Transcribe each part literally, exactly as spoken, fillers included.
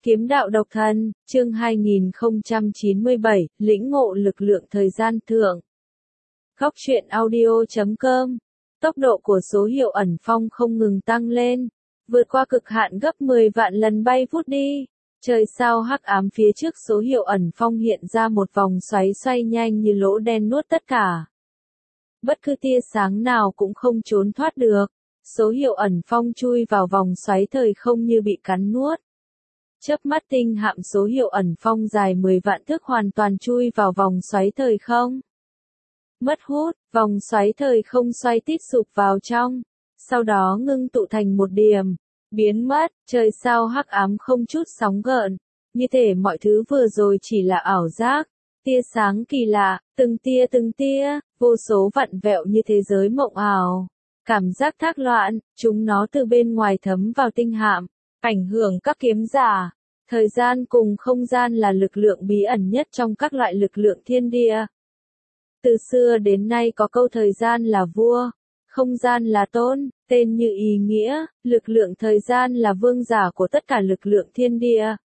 Kiếm đạo độc thân, chương hai nghìn không trăm chín mươi bảy, lĩnh ngộ lực lượng thời gian thượng. Góc truyện audio chấm com. Tốc độ của số hiệu ẩn phong không ngừng tăng lên, vượt qua cực hạn gấp mười vạn lần bay vút đi. Trời sao hắc ám phía trước số hiệu ẩn phong hiện ra một vòng xoáy xoay nhanh như lỗ đen nuốt tất cả. Bất cứ tia sáng nào cũng không trốn thoát được. Số hiệu ẩn phong chui vào vòng xoáy thời không như bị cắn nuốt. Chớp mắt tinh hạm số hiệu ẩn phong dài mười vạn thước hoàn toàn chui vào vòng xoáy thời không. Mất hút, vòng xoáy thời không xoay tít sụp vào trong, sau đó ngưng tụ thành một điểm, biến mất. Trời sao hắc ám không chút sóng gợn, như thể mọi thứ vừa rồi chỉ là ảo giác. Tia sáng kỳ lạ, từng tia từng tia, vô số vặn vẹo như thế giới mộng ảo. Cảm giác thác loạn, chúng nó từ bên ngoài thấm vào tinh hạm, ảnh hưởng các kiếm giả. Thời gian cùng không gian là lực lượng bí ẩn nhất trong các loại lực lượng thiên địa. Từ xưa đến nay có câu thời gian là vua, không gian là tôn, tên như ý nghĩa, lực lượng thời gian là vương giả của tất cả lực lượng thiên địa.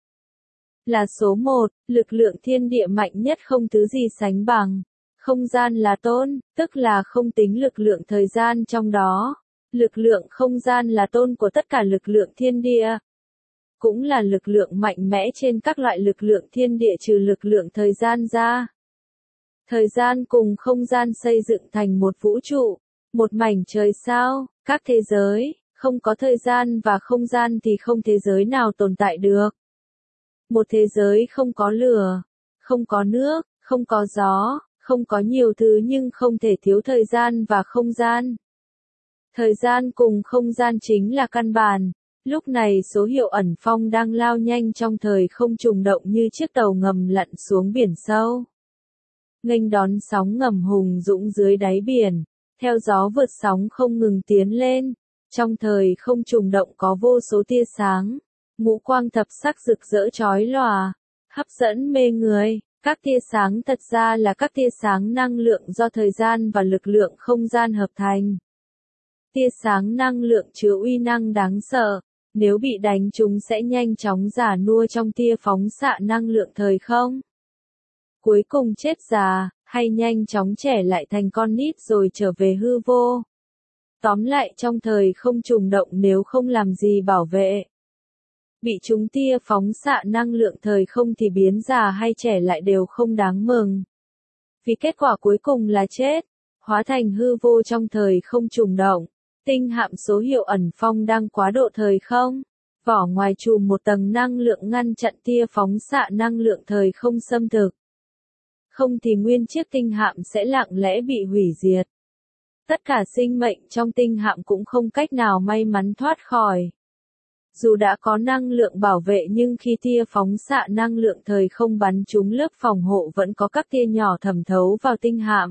Là số một, lực lượng thiên địa mạnh nhất không thứ gì sánh bằng. Không gian là tôn, tức là không tính lực lượng thời gian trong đó. Lực lượng không gian là tôn của tất cả lực lượng thiên địa. Cũng là lực lượng mạnh mẽ trên các loại lực lượng thiên địa trừ lực lượng thời gian ra. Thời gian cùng không gian xây dựng thành một vũ trụ, một mảnh trời sao, các thế giới. Không có thời gian và không gian thì không thế giới nào tồn tại được. Một thế giới không có lửa, không có nước, không có gió, không có nhiều thứ nhưng không thể thiếu thời gian và không gian. Thời gian cùng không gian chính là căn bản. Lúc này số hiệu ẩn phong đang lao nhanh trong thời không trùng động như chiếc tàu ngầm lặn xuống biển sâu. Nghênh đón sóng ngầm hùng dũng dưới đáy biển, theo gió vượt sóng không ngừng tiến lên. Trong thời không trùng động có vô số tia sáng, ngũ quang thập sắc rực rỡ chói lòa, hấp dẫn mê người. Các tia sáng thật ra là các tia sáng năng lượng do thời gian và lực lượng không gian hợp thành. Tia sáng năng lượng chứa uy năng đáng sợ, nếu bị đánh chúng sẽ nhanh chóng già nua trong tia phóng xạ năng lượng thời không. Cuối cùng chết già, hay nhanh chóng trẻ lại thành con nít rồi trở về hư vô. Tóm lại trong thời không trùng động nếu không làm gì bảo vệ. Bị chúng tia phóng xạ năng lượng thời không thì biến già hay trẻ lại đều không đáng mừng. Vì kết quả cuối cùng là chết, hóa thành hư vô trong thời không trùng động. Tinh hạm số hiệu ẩn phong đang quá độ thời không. Vỏ ngoài trùm một tầng năng lượng ngăn chặn tia phóng xạ năng lượng thời không xâm thực. Không thì nguyên chiếc tinh hạm sẽ lặng lẽ bị hủy diệt. Tất cả sinh mệnh trong tinh hạm cũng không cách nào may mắn thoát khỏi. Dù đã có năng lượng bảo vệ nhưng khi tia phóng xạ năng lượng thời không bắn trúng lớp phòng hộ vẫn có các tia nhỏ thẩm thấu vào tinh hạm.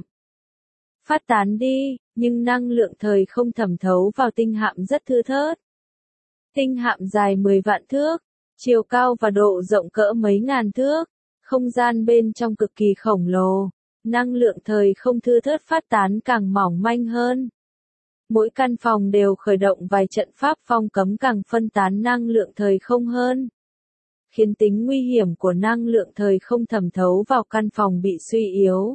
Phát tán đi, nhưng năng lượng thời không thẩm thấu vào tinh hạm rất thưa thớt. Tinh hạm dài mười vạn thước, chiều cao và độ rộng cỡ mấy ngàn thước, không gian bên trong cực kỳ khổng lồ, năng lượng thời không thưa thớt phát tán càng mỏng manh hơn. Mỗi căn phòng đều khởi động vài trận pháp phong cấm càng phân tán năng lượng thời không hơn, khiến tính nguy hiểm của năng lượng thời không thẩm thấu vào căn phòng bị suy yếu.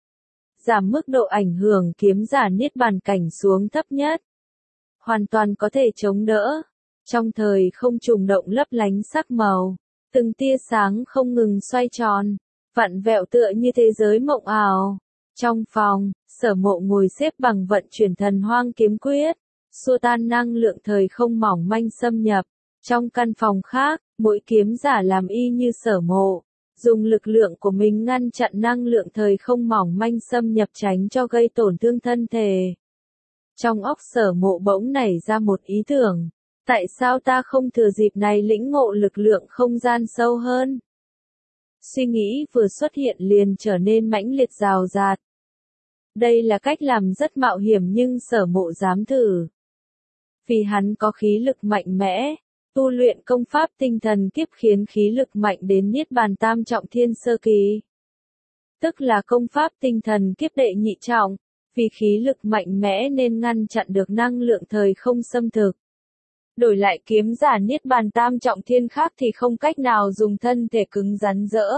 Giảm mức độ ảnh hưởng kiếm giả niết bàn cảnh xuống thấp nhất. Hoàn toàn có thể chống đỡ. Trong thời không trùng động lấp lánh sắc màu, từng tia sáng không ngừng xoay tròn, vặn vẹo tựa như thế giới mộng ảo. Trong phòng, Sở Mộ ngồi xếp bằng vận chuyển thần hoang kiếm quyết, xua tan năng lượng thời không mỏng manh xâm nhập. Trong căn phòng khác, mỗi kiếm giả làm y như Sở Mộ, dùng lực lượng của mình ngăn chặn năng lượng thời không mỏng manh xâm nhập tránh cho gây tổn thương thân thể. Trong óc Sở Mộ bỗng nảy ra một ý tưởng, tại sao ta không thừa dịp này lĩnh ngộ lực lượng không gian sâu hơn? Suy nghĩ vừa xuất hiện liền trở nên mãnh liệt rào rạt. Đây là cách làm rất mạo hiểm nhưng Sở Mộ dám thử. Vì hắn có khí lực mạnh mẽ, tu luyện công pháp tinh thần kiếp khiến khí lực mạnh đến niết bàn tam trọng thiên sơ kỳ. Tức là công pháp tinh thần kiếp đệ nhị trọng, vì khí lực mạnh mẽ nên ngăn chặn được năng lượng thời không xâm thực. Đổi lại kiếm giả niết bàn tam trọng thiên khác thì không cách nào dùng thân thể cứng rắn rỡ.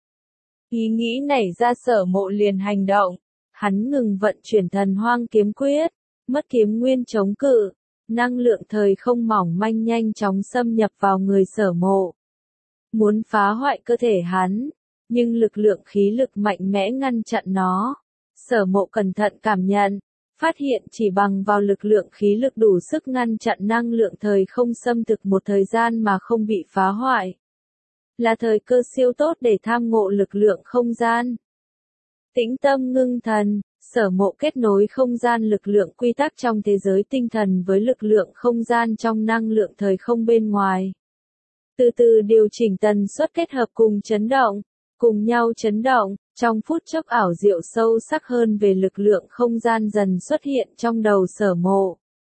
Ý nghĩ nảy ra Sở Mộ liền hành động. Hắn ngừng vận chuyển thần hoang kiếm quyết, mất kiếm nguyên chống cự, năng lượng thời không mỏng manh nhanh chóng xâm nhập vào người Sở Mộ. Muốn phá hoại cơ thể hắn, nhưng lực lượng khí lực mạnh mẽ ngăn chặn nó. Sở Mộ cẩn thận cảm nhận, phát hiện chỉ bằng vào lực lượng khí lực đủ sức ngăn chặn năng lượng thời không xâm thực một thời gian mà không bị phá hoại. Là thời cơ siêu tốt để tham ngộ lực lượng không gian. Tĩnh tâm ngưng thần, Sở Mộ kết nối không gian lực lượng quy tắc trong thế giới tinh thần với lực lượng không gian trong năng lượng thời không bên ngoài. Từ từ điều chỉnh tần suất kết hợp cùng chấn động, cùng nhau chấn động, trong phút chốc ảo diệu sâu sắc hơn về lực lượng không gian dần xuất hiện trong đầu Sở Mộ.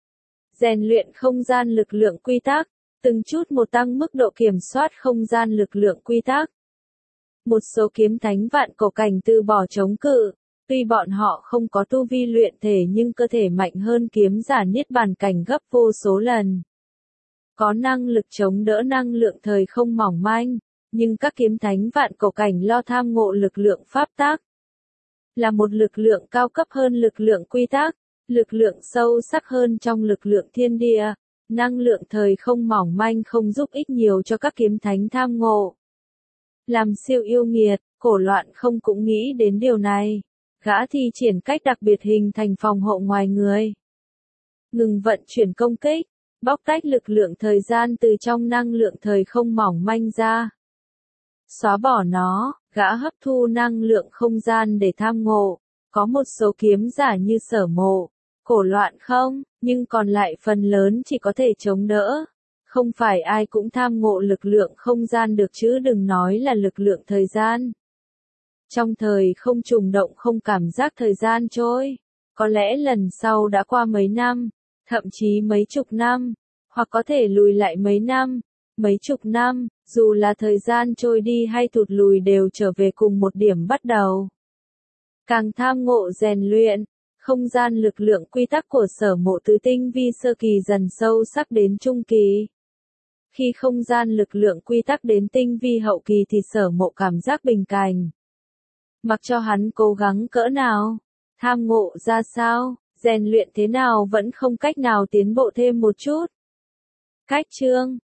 Rèn luyện không gian lực lượng quy tắc, từng chút một tăng mức độ kiểm soát không gian lực lượng quy tắc. Một số kiếm thánh vạn cổ cảnh từ bỏ chống cự, tuy bọn họ không có tu vi luyện thể nhưng cơ thể mạnh hơn kiếm giả niết bàn cảnh gấp vô số lần. Có năng lực chống đỡ năng lượng thời không mỏng manh, nhưng các kiếm thánh vạn cổ cảnh lo tham ngộ lực lượng pháp tắc. Là một lực lượng cao cấp hơn lực lượng quy tắc, lực lượng sâu sắc hơn trong lực lượng thiên địa, năng lượng thời không mỏng manh không giúp ích nhiều cho các kiếm thánh tham ngộ. Làm siêu yêu nghiệt, Cổ Loạn không cũng nghĩ đến điều này. Gã thi triển cách đặc biệt hình thành phòng hộ ngoài người. Ngừng vận chuyển công kích, bóc tách lực lượng thời gian từ trong năng lượng thời không mỏng manh ra. Xóa bỏ nó, gã hấp thu năng lượng không gian để tham ngộ. Có một số kiếm giả như Sở Mộ, Cổ Loạn không, nhưng còn lại phần lớn chỉ có thể chống đỡ. Không phải ai cũng tham ngộ lực lượng không gian được chứ đừng nói là lực lượng thời gian. Trong thời không trùng động không cảm giác thời gian trôi. Có lẽ lần sau đã qua mấy năm, thậm chí mấy chục năm, hoặc có thể lùi lại mấy năm, mấy chục năm, dù là thời gian trôi đi hay thụt lùi đều trở về cùng một điểm bắt đầu. Càng tham ngộ rèn luyện, không gian lực lượng quy tắc của Sở Mộ từ tinh vi sơ kỳ dần sâu sắc đến trung kỳ. Khi không gian lực lượng quy tắc đến tinh vi hậu kỳ thì Sở Mộ cảm giác bình cảnh. Mặc cho hắn cố gắng cỡ nào, tham ngộ ra sao, rèn luyện thế nào vẫn không cách nào tiến bộ thêm một chút. Cách chương